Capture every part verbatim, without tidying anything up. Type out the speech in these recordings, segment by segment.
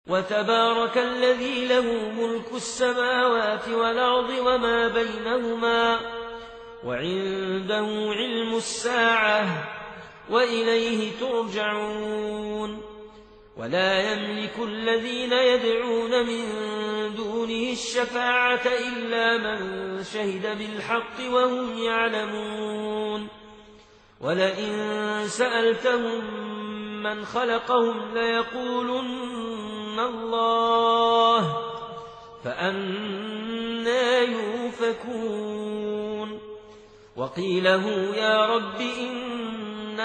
وتبارك الذي له ملك السماوات والأرض وما بينهما وعنده علم الساعة وإليه ترجعون ولا يملك الذين يدعون من دونه الشفاعة إلا من شهد بالحق وهم يعلمون ولئن سألتهم من خلقهم ليقولن الله فأنى يؤفكون وقيله يا رب إن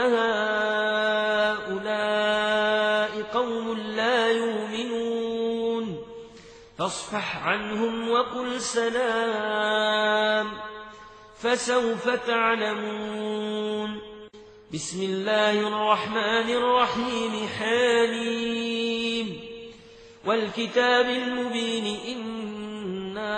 هؤلاء قوم لا يؤمنون فاصفح عنهم وقل سلام فسوف تعلمون بسم الله الرحمن الرحيم حميم والكتاب المبين إنا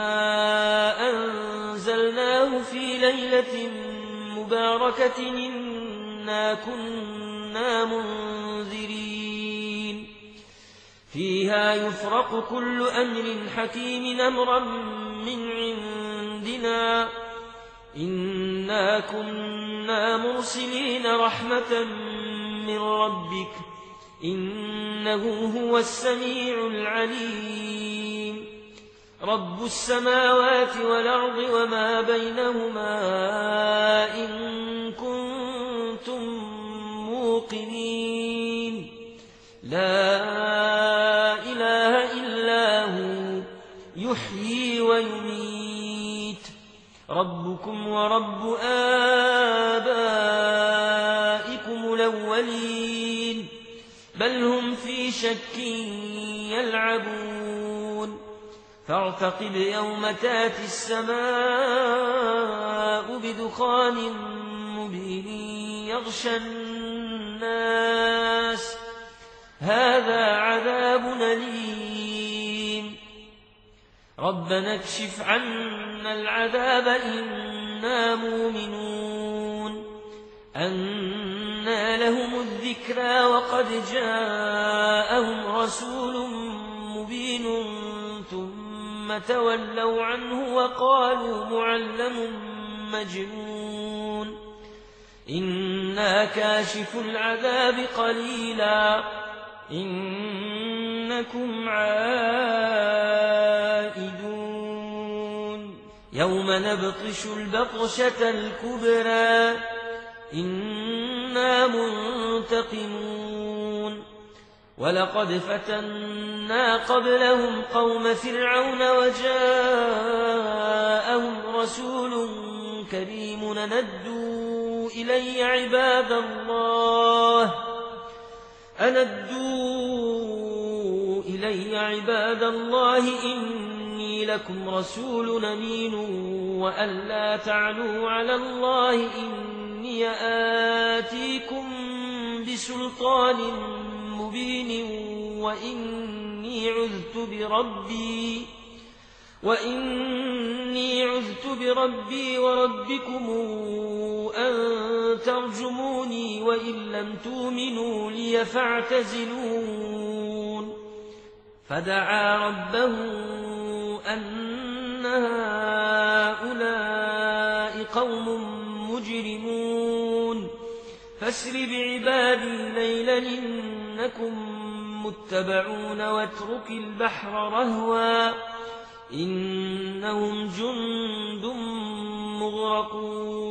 أنزلناه في ليلة مباركة إنا كنا منذرين فيها يفرق كل أمر حكيم أمرا من عندنا إنا كنا مرسلين رحمة من ربك إنه هو السميع العليم رب السماوات والأرض وما بينهما إن كنتم موقنين لا إله إلا هو يحيي ويميت ربكم ورب آبائكم الأولين بل هم في شك يلعبون فارتقب يوم تاتي السماء بدخان مبين يغشى الناس هذا عذاب أليم ربنا اكشف عنا العذاب إنا مؤمنون أنى لهم الذكرى وقد جاءهم رسول مبين ثم تولوا عنه وقالوا معلم مجنون إنا كاشف العذاب قليلا إنكم عائدون يوم نبطش البطشة الكبرى إنا منتقمون ولقد فتنا قبلهم قوم فرعون وجاءهم رسول كريم ندوا إلي عباد الله أندوا إلي عباد الله إني لكم رسول أمين وأن لا تعلوا على الله إني آتيكم بسلطان مبين وإني عذت بربي وإني عذت بربي وربكم أن ترجموني وإن لم تؤمنوا لي فاعتزلون فدعا ربه أن هؤلاء قوم مجرمون فاسر بعبادي ليلا إنكم متبعون واترك البحر رهوا إنهم جند مغرقون